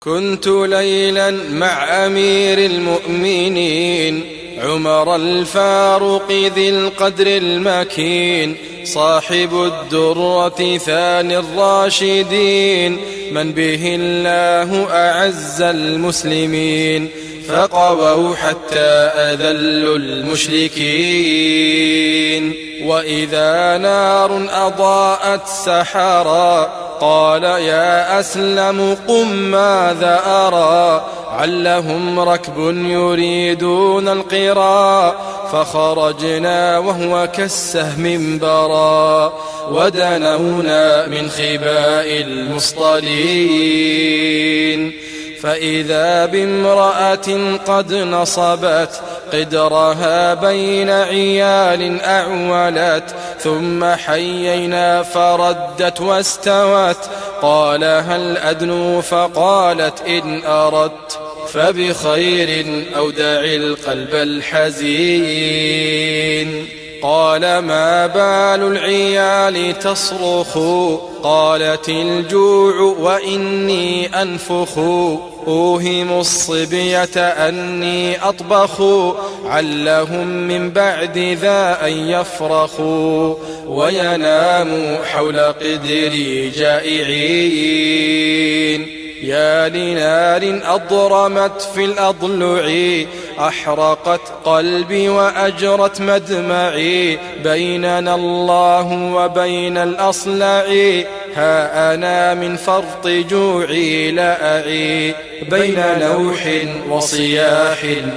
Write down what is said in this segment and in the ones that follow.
كنت ليلا مع أمير المؤمنين عمر الفاروق ذي القدر المكين صاحب الدرة ثاني الراشدين من به الله أعز المسلمين فقووا حتى أذلوا المشركين. وإذا نار أضاءت سحرا قال يا أسلم قم ماذا أرى علهم ركب يريدون القرى فخرجنا وهو كالسهم انبرى ودنونا من خباء المصطلين فإذا بامرأة قد نصبت قدرها بين عيال أعولت ثم حيينا فردت واستوت قال هل أدنو فقالت إن أردت فبخير أو دع القلب الحزين. قال ما بال العيال تصرخ قالت الجوع وإني أنفخ أوهم الصبية أني أطبخ علهم من بعد ذا أن يفرخوا ويناموا حول قدري جائعين. يا لنار أضرمت في الأضلع أحرقت قلبي وأجرت مدمعي بيننا الله وبين الأصلع ها أنا من فرط جوعي لا أعي بين نوح وصياح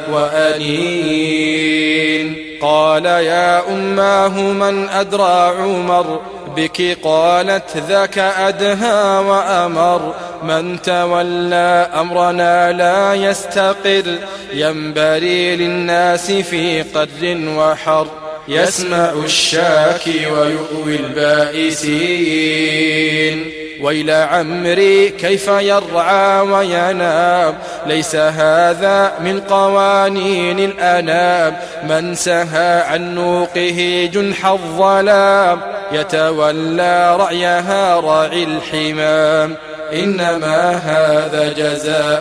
وأنين. قال يا أماه من أدرى عمر بك قالت ذاك أدهى وأمر من تولى أمرنا لا يستقر ينبري للناس في قدر وحر يسمع الشاكي ويؤوي البائسين. ويل عمري كيف يرعى وينام ليس هذا من قوانين الأنام من سهى عن نوقه جنح الظلام يتولى رعيها راعي الحمام إنما هذا جزاء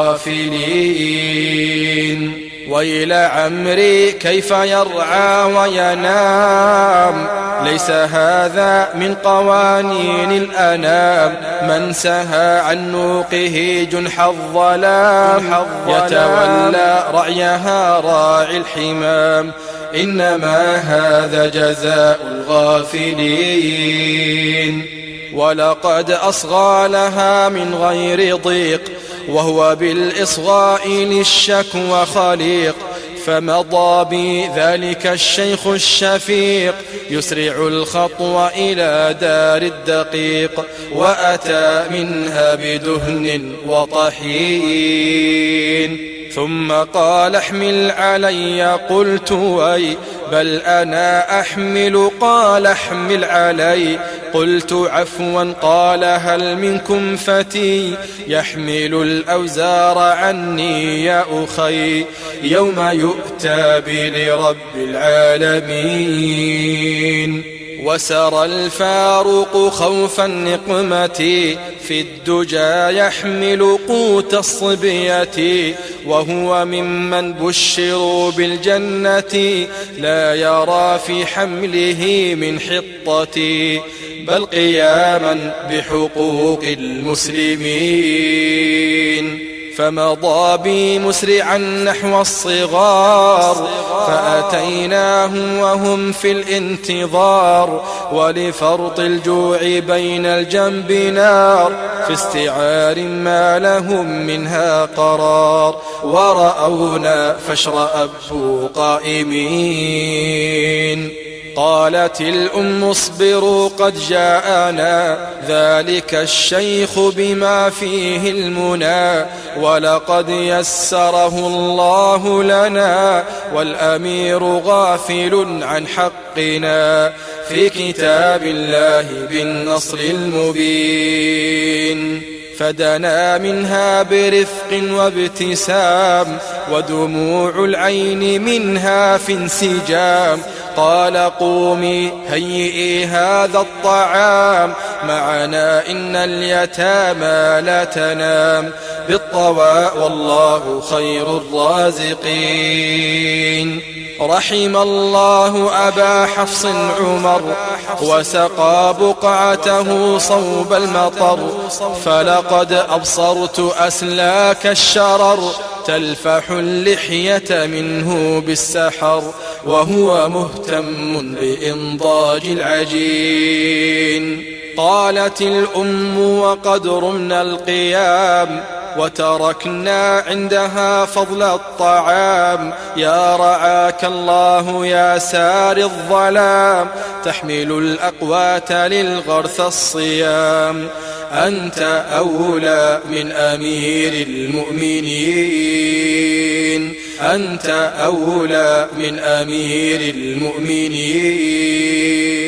الغافلين. ويل عمري كيف يرعى وينام ليس هذا من قوانين الأنام من سهى عن نوقه جنح الظلام يتولى رعيها راعي الحمام إنما هذا جزاء الغافلين. ولقد أصغى لها من غير ضيق وهو بالإصغاء للشكوى خليق فمضى بذلك الشيخ الشفيق يسرع الخطو إلى دار الدقيق وأتى منها بدهن وطحين ثم قال احمل علي قلت وي بل أنا أحمل قال احمل علي قلت عفوا قال هل منكم فتي يحمل الأوزار عني يا أخي يوم يؤتى بلرب العالمين. وسرى الفاروق خوف النقمة في الدجى يحمل قوت الصبية وهو ممن بشروا بالجنة لا يرى في حمله من حطة بل قياما بحقوق المسلمين. فمضى بي مسرعا نحو الصغار فأتيناهم وهم في الانتظار ولفرط الجوع بين الجنب نار في استعار ما لهم منها قرار ورأونا فاشرأبوا قائمين. قالت الأم اصبروا قد جاءنا ذلك الشيخ بما فيه المنى ولقد يسره الله لنا والأمير غافل عن حقنا في كتاب الله بالنصر المبين. فدنا منها برفق وابتسام ودموع العين منها في انسجام قال قومي هيئي هذا الطعام معنا إن اليتامى لا تنام بالطواء والله خير الرازقين. رحم الله أبا حفص عمر وسقى بقعته صوب المطر، فلقد أبصرت أسلاك الشرر تلفح اللحية منه بالسحر، وهو مهتم بإنضاج العجين. قالت الأم وقد رمنا القيام وتركنا عندها فضل الطعام، يا رعاك الله يا سار الظلام، تحمل الأقوات للغرث الصيام. أنت أولى من أمير المؤمنين، أنت أولى من أمير المؤمنين.